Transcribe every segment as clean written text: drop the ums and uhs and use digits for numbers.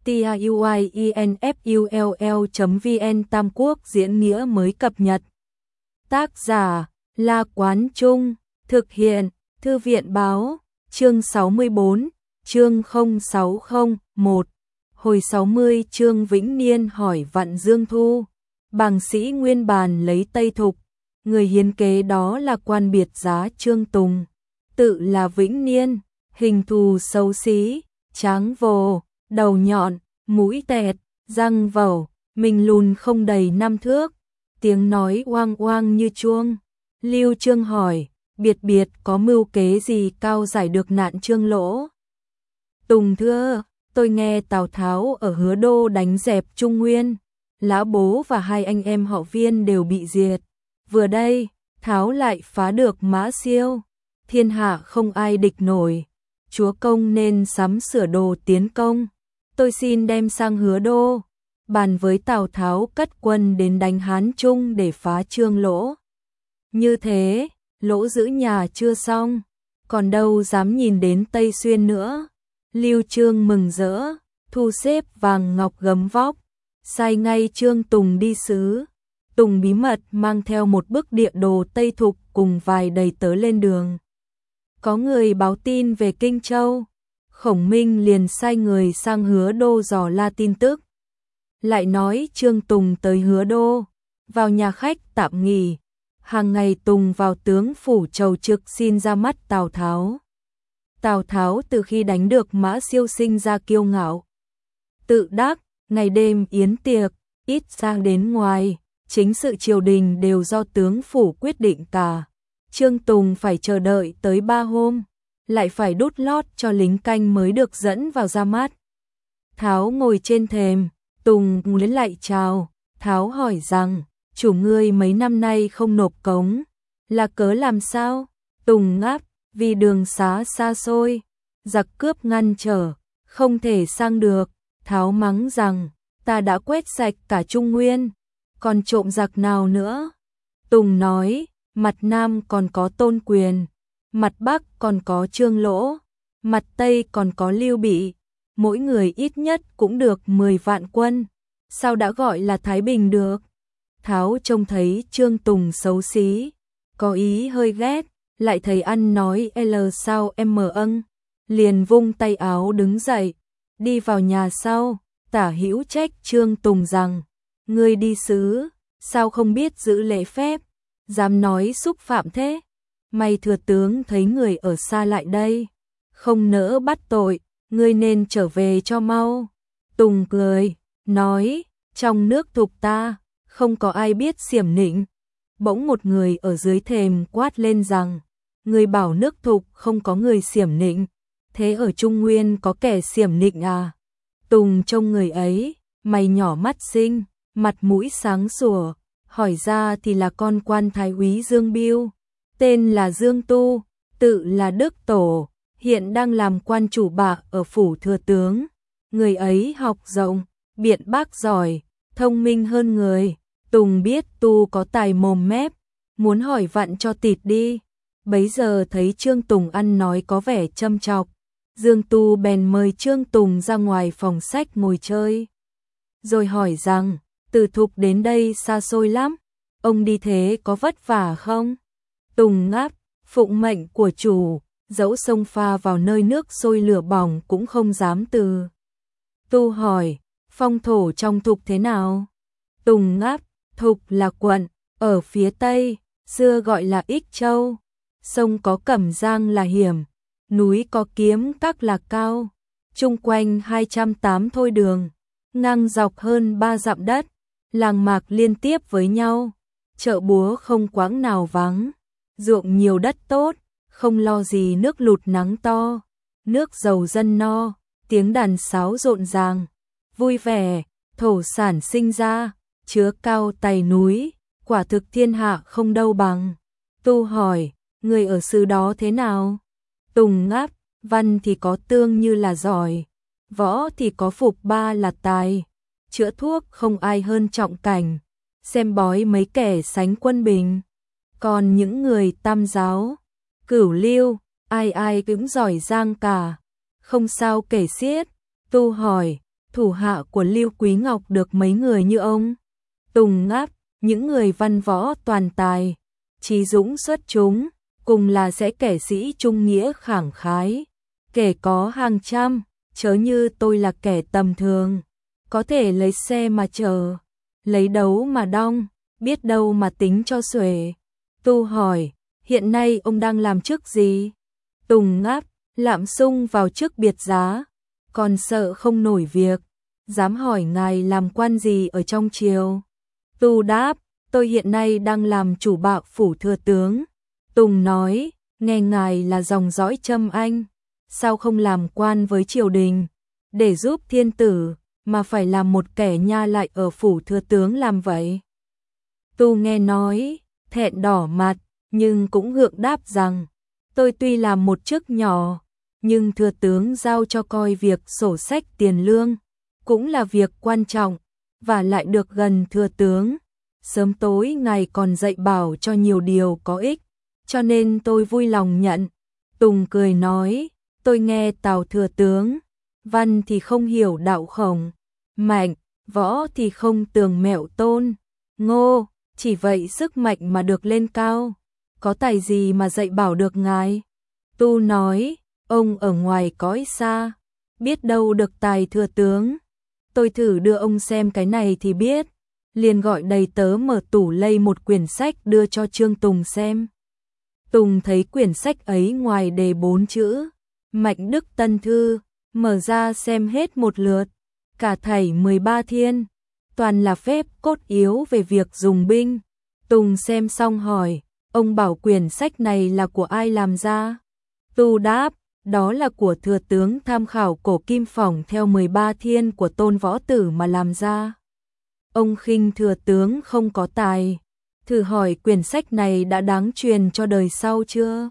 tiuinfull.vn Tam Quốc diễn nghĩa mới cập nhật. Tác giả La Quán Trung, thực hiện Thư viện Báo, chương 64, chương 0601, hồi 60 chương Vĩnh Niên hỏi Vạn Dương Thu, bàng sĩ nguyên bàn lấy Tây Thục, người hiến kế đó là quan biệt giá Trương Tùng, tự là Vĩnh Niên, hình thù xấu xí, tráng vồ, đầu nhọn, mũi tẹt, răng vẩu, mình lùn không đầy 5 thước, tiếng nói oang oang như chuông. Lưu Trương hỏi, biệt có mưu kế gì cao giải được nạn Trương Lỗ? Tùng thưa, tôi nghe Tào Tháo ở Hứa Đô đánh dẹp Trung Nguyên, Lã Bố và hai anh em họ Viên đều bị diệt. Vừa đây, Tháo lại phá được Mã Siêu, thiên hạ không ai địch nổi. Chúa công nên sắm sửa đồ tiến công. Tôi xin đem sang Hứa Đô, bàn với Tào Tháo cất quân đến đánh Hán Trung để phá Trương Lỗ. Như thế, Lỗ giữ nhà chưa xong, còn đâu dám nhìn đến Tây Xuyên nữa. Lưu Trương mừng rỡ, thu xếp vàng ngọc gấm vóc, sai ngay Trương Tùng đi sứ. Tùng bí mật mang theo một bức địa đồ Tây Thục cùng vài đầy tớ lên đường. Có người báo tin về Kinh Châu, Khổng Minh liền sai người sang Hứa Đô dò la tin tức. Lại nói Trương Tùng tới Hứa Đô, vào nhà khách tạm nghỉ, hàng ngày Tùng vào tướng phủ chầu trực xin ra mắt Tào Tháo. Tào Tháo từ khi đánh được Mã Siêu sinh ra kiêu ngạo, tự đắc, ngày đêm yến tiệc, ít sang đến ngoài, chính sự triều đình đều do tướng phủ quyết định cả. Trương Tùng phải chờ đợi tới 3 hôm, lại phải đút lót cho lính canh mới được dẫn vào ra mắt. Tháo ngồi trên thềm, Tùng lấy lại chào, Tháo hỏi rằng, chủ ngươi mấy năm nay không nộp cống, là cớ làm sao? Tùng ngáp, vì đường xá xa xôi, giặc cướp ngăn trở, không thể sang được. Tháo mắng rằng, ta đã quét sạch cả Trung Nguyên, còn trộm giặc nào nữa? Tùng nói, mặt Nam còn có Tôn Quyền, mặt Bắc còn có Trương Lỗ, mặt Tây còn có Lưu Bị, mỗi người ít nhất cũng được 10 vạn quân, sao đã gọi là Thái Bình được? Tháo trông thấy Trương Tùng xấu xí, có ý hơi ghét, lại thấy ăn nói L sao M âng, liền vung tay áo đứng dậy, đi vào nhà sau. Tả Hữu trách Trương Tùng rằng, ngươi đi sứ, sao không biết giữ lễ phép, dám nói xúc phạm thế? May thừa tướng thấy người ở xa lại đây, không nỡ bắt tội, ngươi nên trở về cho mau. Tùng cười, nói, trong nước Thục ta, không có ai biết xiểm nịnh. Bỗng một người ở dưới thềm quát lên rằng, người bảo nước Thục không có người xiểm nịnh, thế ở Trung Nguyên có kẻ xiểm nịnh à? Tùng trông người ấy, mày nhỏ mắt xinh, mặt mũi sáng sủa, hỏi ra thì là con quan thái úy Dương Biêu, tên là Dương Tu, tự là Đức Tổ, hiện đang làm quan chủ bạ ở phủ thừa tướng. Người ấy học rộng, biện bác giỏi, thông minh hơn người. Tùng biết Tu có tài mồm mép, muốn hỏi vặn cho tịt đi. Bấy giờ thấy Trương Tùng ăn nói có vẻ châm chọc, Dương Tu bèn mời Trương Tùng ra ngoài phòng sách ngồi chơi. Rồi hỏi rằng, từ Thục đến đây xa xôi lắm, ông đi thế có vất vả không? Tùng ngáp, phụng mệnh của chủ, dẫu sông pha vào nơi nước sôi lửa bỏng cũng không dám từ. Tu hỏi, phong thổ trong Thục thế nào? Tùng ngáp, Thục là quận, ở phía tây, xưa gọi là Ích Châu, sông có Cẩm Giang là hiểm, núi có Kiếm Các là cao, chung quanh 208 thôi đường, ngang dọc hơn 3 dặm đất, làng mạc liên tiếp với nhau, chợ búa không quãng nào vắng, ruộng nhiều đất tốt, không lo gì nước lụt nắng to, nước giàu dân no, tiếng đàn sáo rộn ràng, vui vẻ, thổ sản sinh ra, chứa cao tài núi, quả thực thiên hạ không đâu bằng. Tu hỏi, người ở xứ đó thế nào? Tùng ngáp, văn thì có Tương Như là giỏi, võ thì có Phục Ba là tài, chữa thuốc không ai hơn Trọng Cảnh, xem bói mấy kẻ sánh Quân Bình. Còn những người Tam giáo, Cửu Lưu, ai ai cũng giỏi giang cả, không sao kể xiết. Tu hỏi, thủ hạ của Lưu Quý Ngọc được mấy người như ông Tùng Ngáp, những người văn võ toàn tài, trí dũng xuất chúng, cùng là sẽ kẻ sĩ trung nghĩa khẳng khái, kể có hàng trăm, chớ như tôi là kẻ tầm thường, có thể lấy xe mà chở, lấy đấu mà đong, biết đâu mà tính cho xuể. Tu hỏi, hiện nay ông đang làm chức gì? Tùng Ngáp, lạm sung vào chức biệt giá, còn sợ không nổi việc, dám hỏi ngài làm quan gì ở trong triều? Tu đáp, tôi hiện nay đang làm chủ bạo phủ thừa tướng. Tùng nói, nghe ngài là dòng dõi Trâm Anh, sao không làm quan với triều đình, để giúp thiên tử, mà phải làm một kẻ nha lại ở phủ thừa tướng làm vậy? Tu nghe nói, thẹn đỏ mặt, nhưng cũng gượng đáp rằng, tôi tuy làm một chức nhỏ, nhưng thừa tướng giao cho coi việc sổ sách tiền lương, cũng là việc quan trọng, và lại được gần thừa tướng. Sớm tối ngài còn dạy bảo cho nhiều điều có ích, cho nên tôi vui lòng nhận. Tùng cười nói, tôi nghe Tào thừa tướng, văn thì không hiểu đạo Khổng, Mạnh, võ thì không tường Mẹo Tôn, Ngô, chỉ vậy sức mạnh mà được lên cao, có tài gì mà dạy bảo được ngài? Tu nói, ông ở ngoài cõi xa, biết đâu được tài thừa tướng. Tôi thử đưa ông xem cái này thì biết. Liền gọi đầy tớ mở tủ lây một quyển sách đưa cho Trương Tùng xem. Tùng thấy quyển sách ấy ngoài đề 4 chữ Mạnh Đức Tân Thư, mở ra xem hết một lượt, cả thảy 13 thiên, toàn là phép cốt yếu về việc dùng binh. Tùng xem xong hỏi, ông bảo quyển sách này là của ai làm ra? Tu đáp, đó là của thừa tướng tham khảo cổ kim phỏng theo 13 thiên của Tôn Võ Tử mà làm ra. Ông khinh thừa tướng không có tài, thử hỏi quyển sách này đã đáng truyền cho đời sau chưa?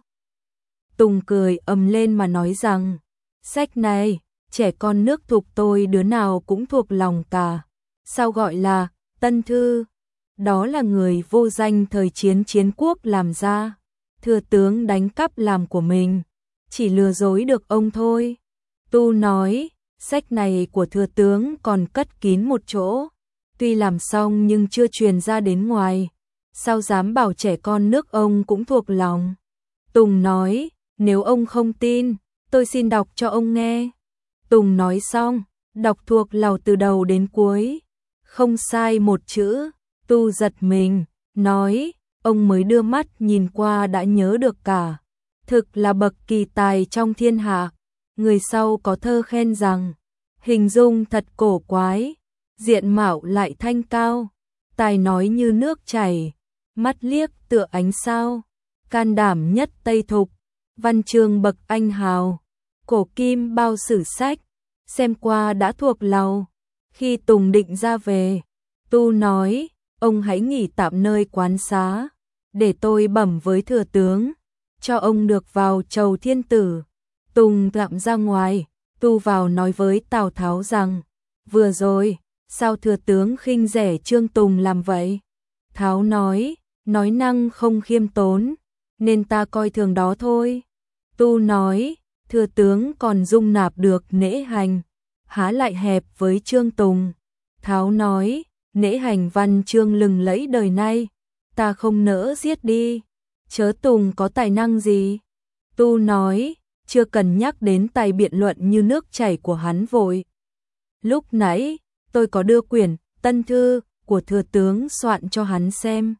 Tùng cười ầm lên mà nói rằng, sách này, trẻ con nước thuộc tôi đứa nào cũng thuộc lòng cả. Sao gọi là Tân Thư? Đó là người vô danh thời chiến quốc làm ra, thừa tướng đánh cắp làm của mình, chỉ lừa dối được ông thôi. Tu nói, sách này của thừa tướng còn cất kín một chỗ, tuy làm xong nhưng chưa truyền ra đến ngoài, sao dám bảo trẻ con nước ông cũng thuộc lòng? Tùng nói, nếu ông không tin, tôi xin đọc cho ông nghe. Tùng nói xong, đọc thuộc lầu từ đầu đến cuối, không sai một chữ. Tu giật mình, nói, ông mới đưa mắt nhìn qua đã nhớ được cả. Thực là bậc kỳ tài trong thiên hạ. Người sau có thơ khen rằng, hình dung thật cổ quái, diện mạo lại thanh cao, tài nói như nước chảy, mắt liếc tựa ánh sao, can đảm nhất Tây Thục, văn chương bậc anh hào, cổ kim bao sử sách, xem qua đã thuộc lòng. Khi Tùng định ra về, Tu nói, ông hãy nghỉ tạm nơi quán xá, để tôi bẩm với thừa tướng, cho ông được vào chầu thiên tử. Tùng tạm ra ngoài, Tu vào nói với Tào Tháo rằng, vừa rồi, sao thừa tướng khinh rẻ Trương Tùng làm vậy? Tháo nói năng không khiêm tốn, nên ta coi thường đó thôi. Tu nói, thừa tướng còn dung nạp được Nễ Hành, há lại hẹp với Trương Tùng. Tháo nói, Nễ Hành văn chương lừng lẫy đời nay, ta không nỡ giết đi, chớ Tùng có tài năng gì. Tu nói, chưa cần nhắc đến tài biện luận như nước chảy của hắn vội. Lúc nãy, tôi có đưa quyển Tân Thư của thừa tướng soạn cho hắn xem.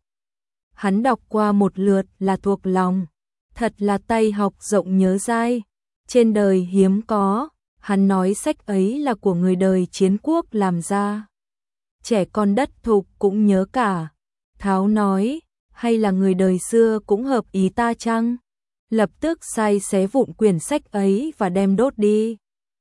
Hắn đọc qua một lượt là thuộc lòng, thật là tay học rộng nhớ dai, trên đời hiếm có. Hắn nói sách ấy là của người đời chiến quốc làm ra, trẻ con đất Thục cũng nhớ cả. Tháo nói, hay là người đời xưa cũng hợp ý ta chăng? Lập tức sai xé vụn quyển sách ấy và đem đốt đi.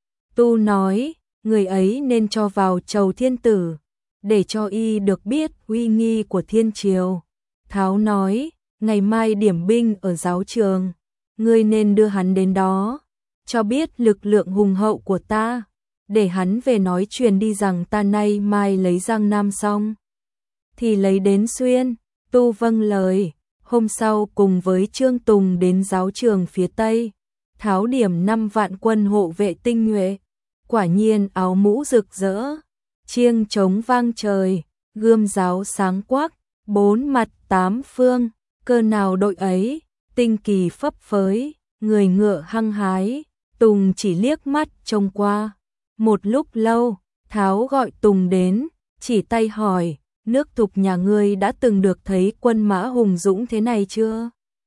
Tu nói, người ấy nên cho vào chầu thiên tử, để cho y được biết uy nghi của thiên triều. Tháo nói, ngày mai điểm binh ở giáo trường, ngươi nên đưa hắn đến đó, cho biết lực lượng hùng hậu của ta, để hắn về nói truyền đi rằng ta nay mai lấy Giang Nam xong, thì lấy đến Xuyên. Tu vâng lời, hôm sau cùng với Trương Tùng đến giáo trường phía Tây, Tháo điểm 5 vạn quân hộ vệ tinh nhuệ, Quả nhiên áo mũ rực rỡ, chiêng trống vang trời, gươm giáo sáng quắc, bốn mặt tám phương, cơ nào đội ấy, tinh kỳ phấp phới, người ngựa hăng hái. Tùng chỉ liếc mắt trông qua. Một lúc lâu, Tháo gọi Tùng đến, chỉ tay hỏi, nước Thục nhà ngươi đã từng được thấy quân mã hùng dũng thế này chưa?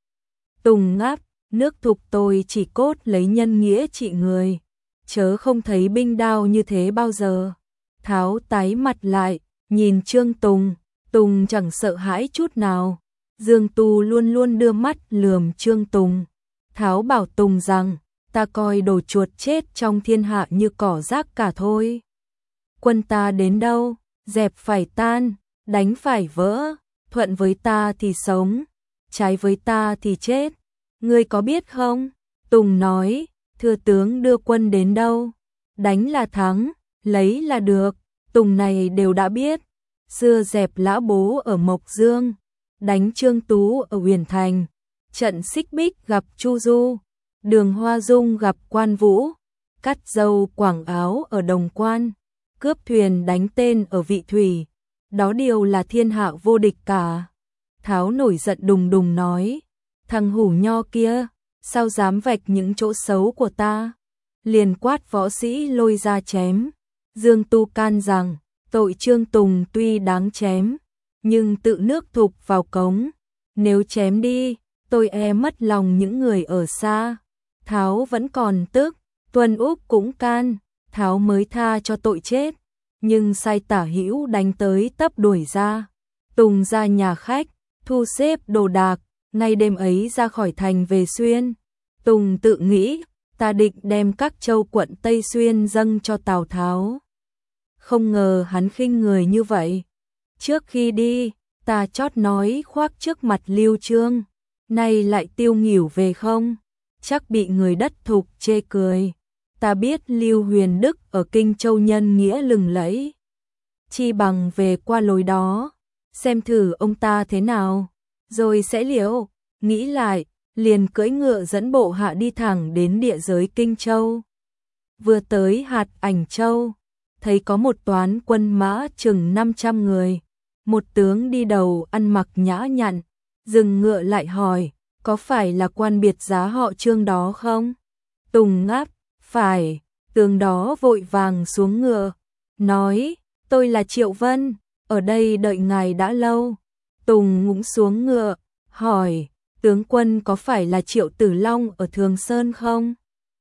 Tùng ngáp, nước Thục tôi chỉ cốt lấy nhân nghĩa trị người, chớ không thấy binh đao như thế bao giờ. Tháo tái mặt lại, nhìn Trương Tùng, Tùng chẳng sợ hãi chút nào. Dương Tu luôn luôn đưa mắt lườm Trương Tùng. Tháo bảo Tùng rằng, ta coi đồ chuột chết trong thiên hạ như cỏ rác cả thôi. Quân ta đến đâu, dẹp phải tan, đánh phải vỡ, thuận với ta thì sống, trái với ta thì chết. Ngươi có biết không? Tùng nói, thưa tướng đưa quân đến đâu, đánh là thắng, lấy là được. Tùng này đều đã biết. Xưa dẹp Lã Bố ở Mộc Dương, đánh Trương Tú ở Huyền Thành, trận Xích Bích gặp Chu Du, Đường Hoa Dung gặp Quan Vũ, cắt dâu quảng áo ở Đồng Quan, cướp thuyền đánh tên ở Vị Thủy, đó đều là thiên hạ vô địch cả. Tháo nổi giận đùng đùng nói, thằng hủ nho kia, sao dám vạch những chỗ xấu của ta? Liền quát võ sĩ lôi ra chém. Dương Tu can rằng, tội Trương Tùng tuy đáng chém, nhưng tự nước Thục vào cống, nếu chém đi, tôi e mất lòng những người ở xa. Tháo vẫn còn tức, Tuân Úc cũng can, Tháo mới tha cho tội chết, nhưng sai Tả Hữu đánh tới tấp đuổi ra. Tùng ra nhà khách, thu xếp đồ đạc, ngay đêm ấy ra khỏi thành về Xuyên. Tùng tự nghĩ, ta định đem các châu quận Tây Xuyên dâng cho Tào Tháo. Không ngờ hắn khinh người như vậy. Trước khi đi, ta chót nói khoác trước mặt Lưu Trương, nay lại tiêu nghỉu về không? Chắc bị người đất Thục chê cười. Ta biết Lưu Huyền Đức ở Kinh Châu nhân nghĩa lừng lẫy, chi bằng về qua lối đó, xem thử ông ta thế nào, rồi sẽ liệu. Nghĩ lại, liền cưỡi ngựa dẫn bộ hạ đi thẳng đến địa giới Kinh Châu. Vừa tới hạt Ảnh Châu, thấy có một toán quân mã chừng 500 người, một tướng đi đầu ăn mặc nhã nhặn, dừng ngựa lại hỏi, có phải là quan biệt giá họ Trương đó không? Tùng ngáp, phải. Tướng đó vội vàng xuống ngựa, nói, tôi là Triệu Vân, ở đây đợi ngài đã lâu. Tùng cũng xuống ngựa, hỏi, tướng quân có phải là Triệu Tử Long ở Thường Sơn không?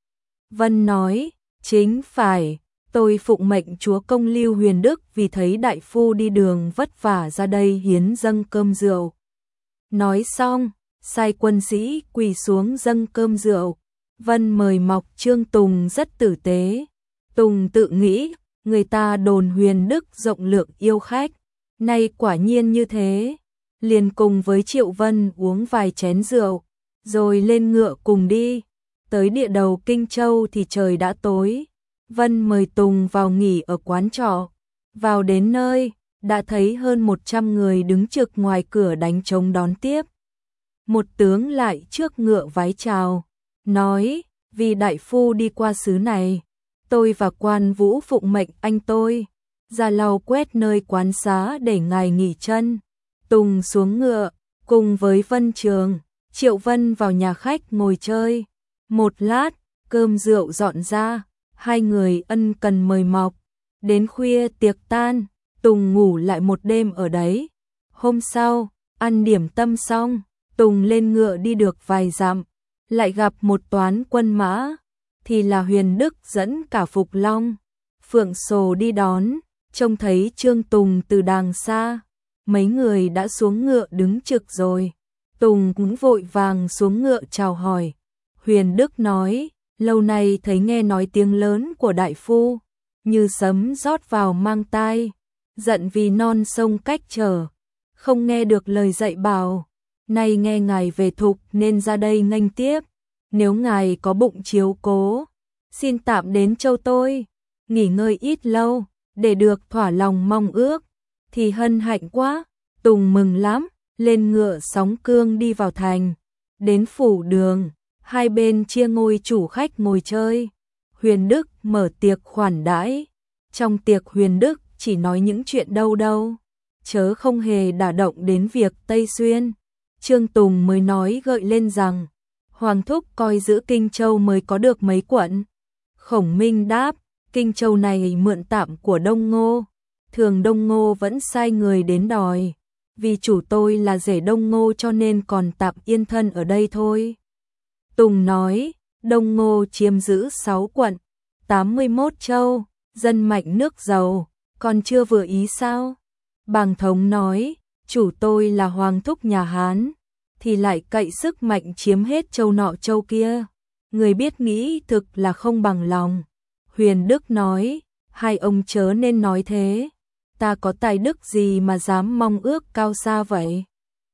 Vân nói, chính phải, tôi phụng mệnh chúa công Lưu Huyền Đức vì thấy đại phu đi đường vất vả ra đây hiến dâng cơm rượu. Nói xong, sai quân sĩ quỳ xuống dâng cơm rượu. Vân mời mọc Trương Tùng rất tử tế. Tùng tự nghĩ, người ta đồn Huyền Đức rộng lượng yêu khách, nay quả nhiên như thế. Liền cùng với Triệu Vân uống vài chén rượu, rồi lên ngựa cùng đi. Tới địa đầu Kinh Châu thì trời đã tối. Vân mời Tùng vào nghỉ ở quán trọ. Vào đến nơi, đã thấy hơn 100 người đứng trực ngoài cửa đánh trống đón tiếp. Một tướng lại trước ngựa vái chào, nói, vì đại phu đi qua xứ này, tôi và Quan Vũ phụng mệnh anh tôi ra lau quét nơi quán xá để ngài nghỉ chân. Tùng xuống ngựa, cùng với Vân Trường, Triệu Vân vào nhà khách ngồi chơi. Một lát, cơm rượu dọn ra, hai người ân cần mời mọc. Đến khuya tiệc tan, Tùng ngủ lại một đêm ở đấy. Hôm sau, ăn điểm tâm xong, Tùng lên ngựa đi được vài dặm, lại gặp một toán quân mã, thì là Huyền Đức dẫn cả Phục Long, Phượng Sồ đi đón. Trông thấy Trương Tùng từ đàng xa, mấy người đã xuống ngựa đứng trực rồi. Tùng cũng vội vàng xuống ngựa chào hỏi. Huyền Đức nói, lâu nay thấy nghe nói tiếng lớn của đại phu, như sấm rót vào mang tai, giận vì non sông cách trở, không nghe được lời dạy bảo. Nay nghe ngài về Thục nên ra đây nghênh tiếp, nếu ngài có bụng chiếu cố, xin tạm đến châu tôi, nghỉ ngơi ít lâu, để được thỏa lòng mong ước, thì hân hạnh quá. Tùng mừng lắm, lên ngựa sóng cương đi vào thành. Đến phủ đường, hai bên chia ngôi chủ khách ngồi chơi. Huyền Đức mở tiệc khoản đãi. Trong tiệc Huyền Đức chỉ nói những chuyện đâu đâu, chớ không hề đả động đến việc Tây Xuyên. Trương Tùng mới nói gợi lên rằng, Hoàng thúc coi giữ Kinh Châu mới có được mấy quận. Khổng Minh đáp, Kinh Châu này mượn tạm của Đông Ngô, thường Đông Ngô vẫn sai người đến đòi. Vì chủ tôi là rể Đông Ngô cho nên còn tạm yên thân ở đây thôi. Tùng nói, Đông Ngô chiếm giữ 6 quận, 81 châu, dân mạnh nước giàu, còn chưa vừa ý sao? Bàng Thống nói, chủ tôi là hoàng thúc nhà Hán, thì lại cậy sức mạnh chiếm hết châu nọ châu kia. Người biết nghĩ thực là không bằng lòng. Huyền Đức nói, hai ông chớ nên nói thế. Ta có tài đức gì mà dám mong ước cao xa vậy?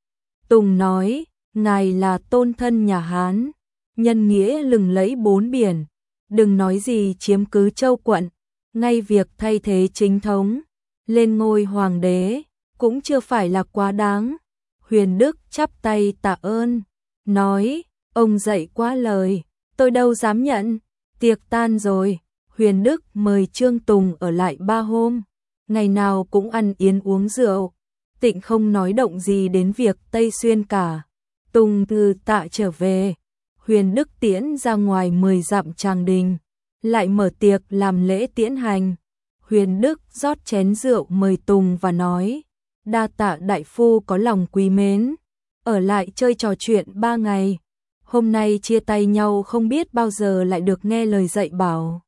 Tùng nói, ngài là tôn thân nhà Hán, nhân nghĩa lừng lẫy bốn biển, đừng nói gì chiếm cứ châu quận, ngay việc thay thế chính thống, lên ngôi hoàng đế, cũng chưa phải là quá đáng. Huyền Đức chắp tay tạ ơn, nói, ông dạy quá lời, tôi đâu dám nhận. Tiệc tan rồi, Huyền Đức mời Trương Tùng ở lại 3 hôm, ngày nào cũng ăn yến uống rượu, tịnh không nói động gì đến việc Tây Xuyên cả. Tùng từ tạ trở về, Huyền Đức tiễn ra ngoài 10 dặm Tràng Đình, lại mở tiệc làm lễ tiễn hành. Huyền Đức rót chén rượu mời Tùng và nói, đa tạ đại phu có lòng quý mến, ở lại chơi trò chuyện 3 ngày. Hôm nay chia tay nhau không biết bao giờ lại được nghe lời dạy bảo.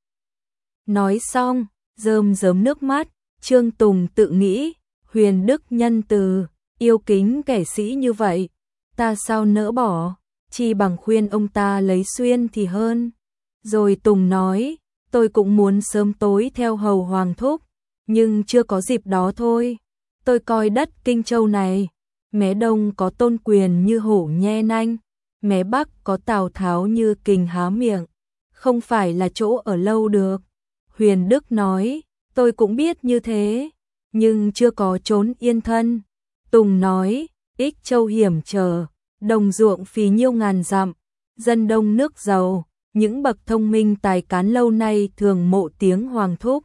Nói xong, rơm rớm nước mắt, Trương Tùng tự nghĩ, Huyền Đức nhân từ, yêu kính kẻ sĩ như vậy, ta sao nỡ bỏ, chi bằng khuyên ông ta lấy Xuyên thì hơn. Rồi Tùng nói, tôi cũng muốn sớm tối theo hầu hoàng thúc, nhưng chưa có dịp đó thôi. Tôi coi đất Kinh Châu này, mé Đông có Tôn Quyền như hổ nhe nanh, mé Bắc có Tào Tháo như kình há miệng, không phải là chỗ ở lâu được. Huyền Đức nói, tôi cũng biết như thế, nhưng chưa có chốn yên thân. Tùng nói, Ích Châu hiểm trở, đồng ruộng phì nhiêu ngàn dặm, dân đông nước giàu, những bậc thông minh tài cán lâu nay thường mộ tiếng hoàng thúc.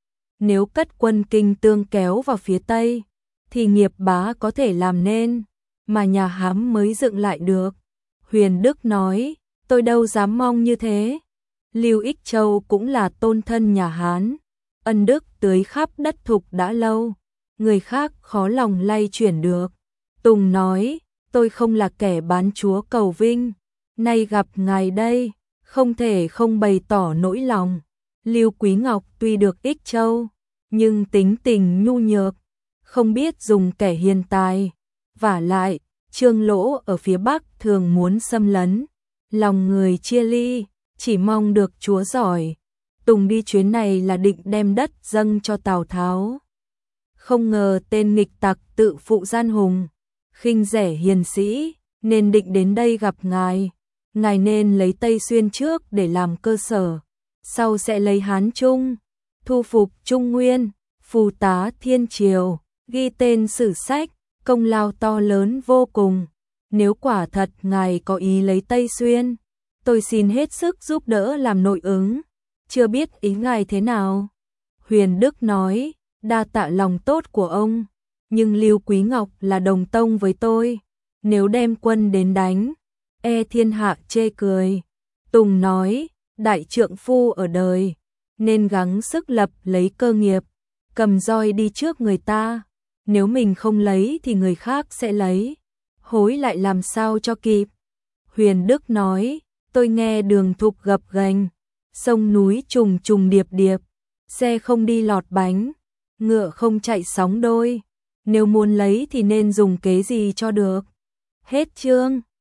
Nếu cất quân Kinh Tương kéo vào phía Tây, thì nghiệp bá có thể làm nên, mà nhà Hám mới dựng lại được. Huyền Đức nói, tôi đâu dám mong như thế. Lưu Ích Châu cũng là tôn thân nhà Hán, ân đức tưới khắp đất Thục đã lâu, người khác khó lòng lay chuyển được. Tùng nói, tôi không là kẻ bán chúa cầu vinh, nay gặp ngài đây, không thể không bày tỏ nỗi lòng. Lưu Quý Ngọc tuy được Ích Châu, nhưng tính tình nhu nhược, không biết dùng kẻ hiền tài. Vả lại, Trương Lỗ ở phía Bắc thường muốn xâm lấn, lòng người chia ly, chỉ mong được chúa giỏi. Tùng đi chuyến này là định đem đất dâng cho Tào Tháo. Không ngờ tên nghịch tặc tự phụ gian hùng, khinh rẻ hiền sĩ, nên định đến đây gặp ngài. Ngài nên lấy Tây Xuyên trước để làm cơ sở, sau sẽ lấy Hán Trung, thu phục Trung Nguyên, phù tá thiên triều, ghi tên sử sách, công lao to lớn vô cùng. Nếu quả thật ngài có ý lấy Tây Xuyên, tôi xin hết sức giúp đỡ làm nội ứng, chưa biết ý ngài thế nào. Huyền Đức nói, đa tạ lòng tốt của ông, nhưng Lưu Quý Ngọc là đồng tông với tôi, nếu đem quân đến đánh, e thiên hạ chê cười. Tùng nói, đại trượng phu ở đời, nên gắng sức lập lấy cơ nghiệp, cầm roi đi trước người ta, nếu mình không lấy thì người khác sẽ lấy, hối lại làm sao cho kịp. Huyền Đức nói, tôi nghe đường Thục gập ghềnh, sông núi trùng trùng điệp điệp, xe không đi lọt bánh, ngựa không chạy sóng đôi, nếu muốn lấy thì nên dùng kế gì cho được. Hết chương.